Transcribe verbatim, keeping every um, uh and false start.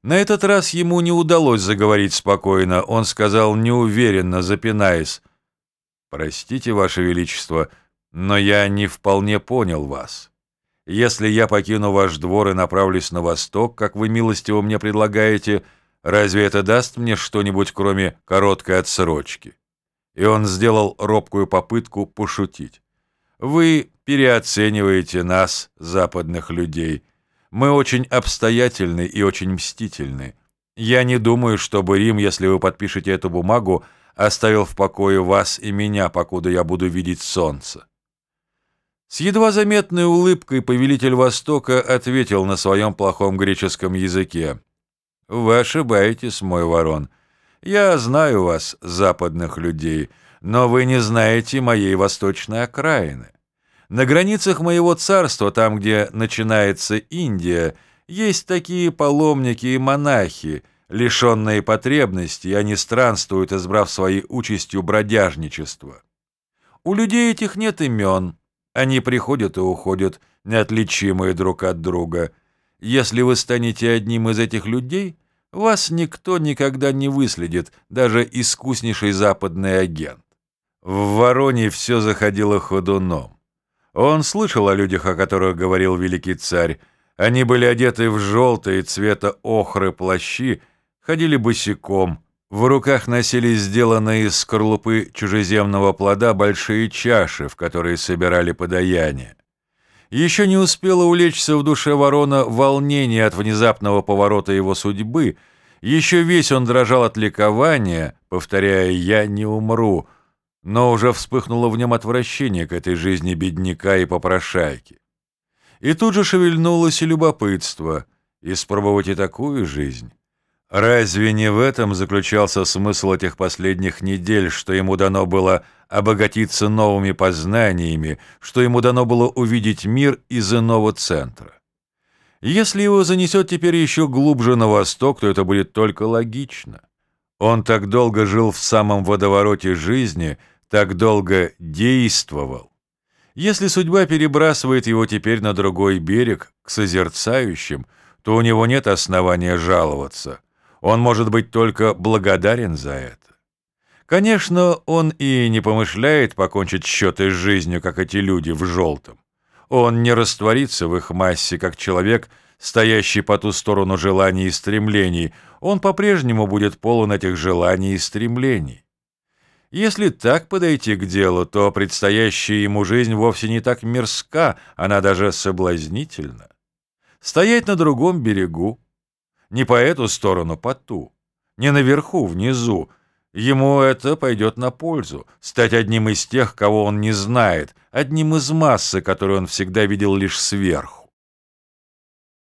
На этот раз ему не удалось заговорить спокойно. Он сказал неуверенно, запинаясь: «Простите, Ваше Величество, но я не вполне понял вас. Если я покину ваш двор и направлюсь на восток, как вы милостиво мне предлагаете, разве это даст мне что-нибудь, кроме короткой отсрочки?» И он сделал робкую попытку пошутить. «Вы переоцениваете нас, западных людей. Мы очень обстоятельны и очень мстительны. Я не думаю, чтобы Рим, если вы подпишете эту бумагу, оставил в покое вас и меня, покуда я буду видеть солнце». С едва заметной улыбкой повелитель Востока ответил на своем плохом греческом языке: «Вы ошибаетесь, мой ворон. Я знаю вас, западных людей, но вы не знаете моей восточной окраины. На границах моего царства, там, где начинается Индия, есть такие паломники и монахи, лишенные потребностей, они странствуют, избрав своей участью бродяжничество. У людей этих нет имен, они приходят и уходят, неотличимые друг от друга. Если вы станете одним из этих людей, вас никто никогда не выследит, даже искуснейший западный агент». В Вороне все заходило ходуном. Он слышал о людях, о которых говорил великий царь. Они были одеты в желтые цвета охры плащи, ходили босиком, в руках носили сделанные из скорлупы чужеземного плода большие чаши, в которые собирали подаяние. Еще не успело улечься в душе Ворона волнение от внезапного поворота его судьбы, еще весь он дрожал от ликования, повторяя «я не умру», но уже вспыхнуло в нем отвращение к этой жизни бедняка и попрошайки. И тут же шевельнулось и любопытство — испробовать и такую жизнь. Разве не в этом заключался смысл этих последних недель, что ему дано было обогатиться новыми познаниями, что ему дано было увидеть мир из иного центра? Если его занесет теперь еще глубже на восток, то это будет только логично. Он так долго жил в самом водовороте жизни, так долго действовал. Если судьба перебрасывает его теперь на другой берег, к созерцающим, то у него нет основания жаловаться. Он может быть только благодарен за это. Конечно, он и не помышляет покончить счеты с жизнью, как эти люди в желтом. Он не растворится в их массе, как человек, стоящий по ту сторону желаний и стремлений. Он по-прежнему будет полон этих желаний и стремлений. Если так подойти к делу, то предстоящая ему жизнь вовсе не так мерзка, она даже соблазнительна. Стоять на другом берегу, не по эту сторону, по ту, не наверху, внизу, ему это пойдет на пользу. Стать одним из тех, кого он не знает, одним из массы, которую он всегда видел лишь сверху.